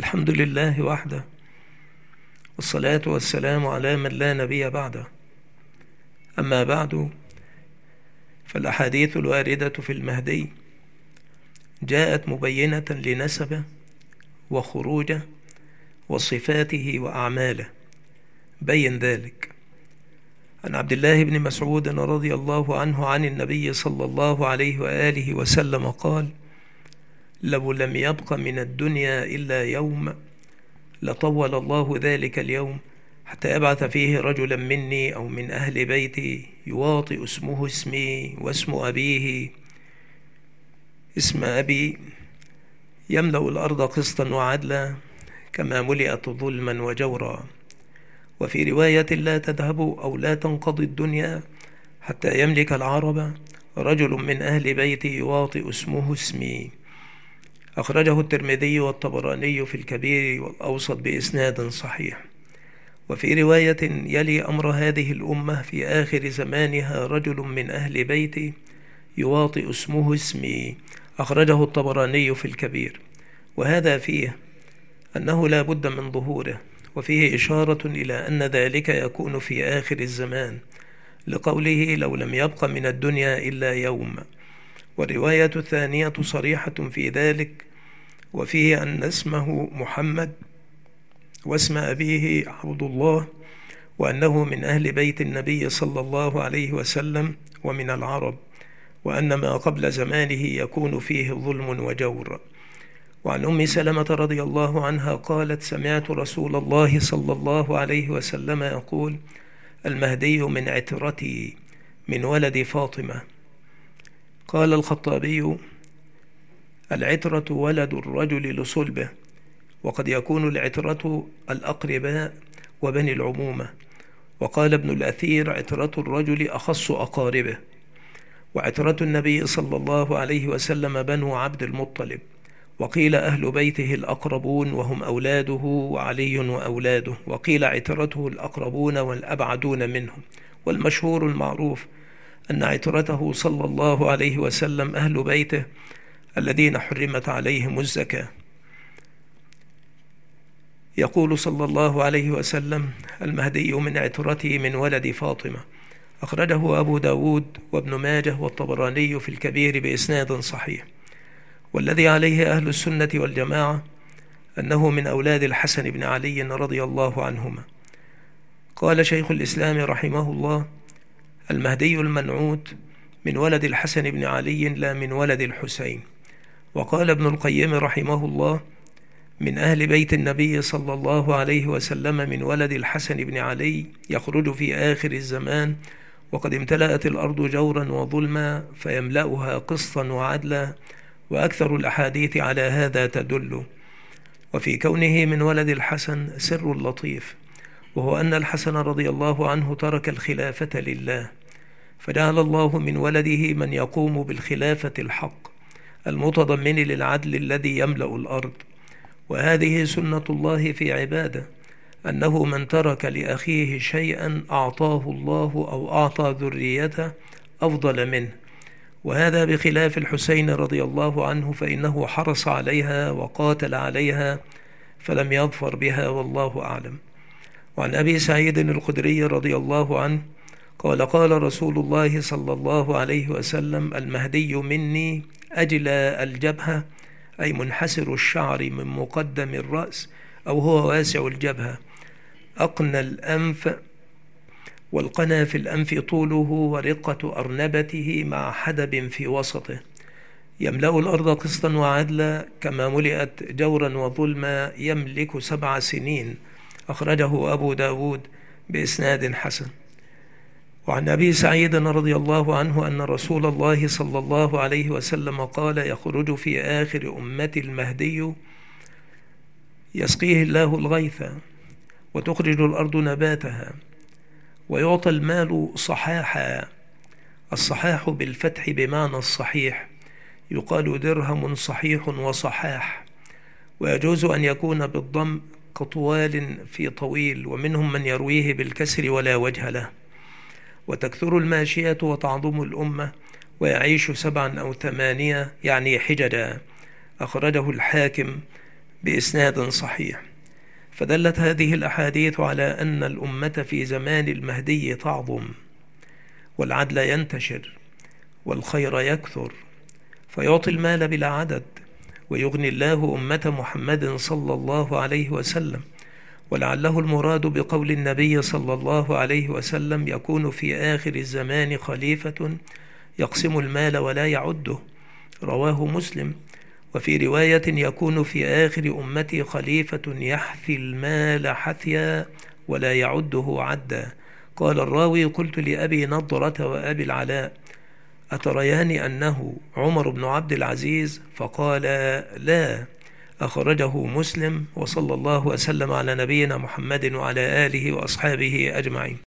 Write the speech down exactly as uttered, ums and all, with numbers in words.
الحمد لله وحده، والصلاة والسلام على من لا نبي بعده. أما بعد، فالأحاديث الواردة في المهدي جاءت مبينة لنسبه وخروجه وصفاته وأعماله. بين ذلك عن عبد الله بن مسعود رضي الله عنه عن النبي صلى الله عليه وآله وسلم قال: لو لم يبق من الدنيا إلا يوم لطول الله ذلك اليوم حتى يبعث فيه رجلا مني أو من أهل بيتي يواطئ اسمه اسمي واسم أبيه اسم أبي، يملأ الأرض قسطا وعدلا كما ملئت ظلما وجورا. وفي رواية: لا تذهب أو لا تنقضي الدنيا حتى يملك العرب رجل من أهل بيتي يواطئ اسمه اسمي. أخرجه الترمذي والطبراني في الكبير والأوسط بإسناد صحيح. وفي رواية: يلي أمر هذه الأمة في آخر زمانها رجل من أهل بيتي يواطئ اسمه اسمي. أخرجه الطبراني في الكبير. وهذا فيه أنه لا بد من ظهوره، وفيه إشارة إلى أن ذلك يكون في آخر الزمان، لقوله: لو لم يبق من الدنيا إلا يوم. والرواية الثانية صريحة في ذلك، وفيه أن اسمه محمد واسم أبيه عبد الله، وأنه من أهل بيت النبي صلى الله عليه وسلم ومن العرب، وأن ما قبل زمانه يكون فيه ظلم وجور. وعن أم سلمة رضي الله عنها قالت: سمعت رسول الله صلى الله عليه وسلم يقول: المهدي من عترتي من ولد فاطمة. قال الخطابي: العترة ولد الرجل لصلبه، وقد يكون العترة الأقرباء وبني العمومة. وقال ابن الأثير: عترة الرجل أخص أقاربه. وعترة النبي صلى الله عليه وسلم بنو عبد المطلب، وقيل أهل بيته الأقربون وهم أولاده وعلي وأولاده، وقيل عترته الأقربون والأبعدون منهم. والمشهور المعروف أن عترته صلى الله عليه وسلم أهل بيته الذين حرمت عليهم الزكاة. يقول صلى الله عليه وسلم: المهدي من عترتي من ولد فاطمة. أخرجه أبو داود وابن ماجه والطبراني في الكبير بإسناد صحيح. والذي عليه أهل السنة والجماعة أنه من أولاد الحسن بن علي رضي الله عنهما. قال شيخ الإسلام رحمه الله: المهدي المنعوت من ولد الحسن بن علي لا من ولد الحسين. وقال ابن القيم رحمه الله: من أهل بيت النبي صلى الله عليه وسلم من ولد الحسن بن علي يخرج في آخر الزمان وقد امتلأت الأرض جورا وظلما فيملأها قسطا وعدلا. وأكثر الأحاديث على هذا تدل. وفي كونه من ولد الحسن سر لطيف، وهو أن الحسن رضي الله عنه ترك الخلافة لله، فجعل الله من ولده من يقوم بالخلافة الحق المتضمن للعدل الذي يملأ الأرض. وهذه سنة الله في عباده، أنه من ترك لأخيه شيئا أعطاه الله أو أعطى ذريته أفضل منه. وهذا بخلاف الحسين رضي الله عنه، فإنه حرص عليها وقاتل عليها فلم يظفر بها، والله أعلم. وعن أبي سعيد الخدري رضي الله عنه قال: قال رسول الله صلى الله عليه وسلم: المهدي مني أجلى الجبهة، أي منحسر الشعر من مقدم الرأس، أو هو واسع الجبهة، أقنى الأنف، والقنا في الأنف طوله ورقة أرنبته مع حدب في وسطه، يملأ الأرض قسطا وعدلا كما ملئت جورا وظلما، يملك سبع سنين. أخرجه أبو داود بإسناد حسن. وعن أبي سعيد رضي الله عنه أن رسول الله صلى الله عليه وسلم قال: يخرج في آخر أمة المهدي يسقيه الله الغيث وتخرج الأرض نباتها ويعطى المال صحاحا. الصحاح بالفتح بمعنى الصحيح، يقال درهم صحيح وصحاح، ويجوز أن يكون بالضم كطوال في طويل، ومنهم من يرويه بالكسر ولا وجه له. وتكثر الماشية وتعظم الأمة، ويعيش سبعا أو ثمانية يعني حججا. أخرجه الحاكم بإسناد صحيح. فدلت هذه الأحاديث على أن الأمة في زمان المهدي تعظم، والعدل ينتشر، والخير يكثر، فيعطي المال بلا عدد، ويغني الله أمة محمد صلى الله عليه وسلم. ولعله المراد بقول النبي صلى الله عليه وسلم: يكون في آخر الزمان خليفة يقسم المال ولا يعده، رواه مسلم. وفي رواية: يكون في آخر أمتي خليفة يحثي المال حثيا ولا يعده عدا. قال الراوي: قلت لأبي نضرة وأبي العلاء: أتريان أنه عمر بن عبد العزيز؟ فقال: لا. أخرجه مسلم. وصلى الله وسلم على نبينا محمد وعلى آله وأصحابه أجمعين.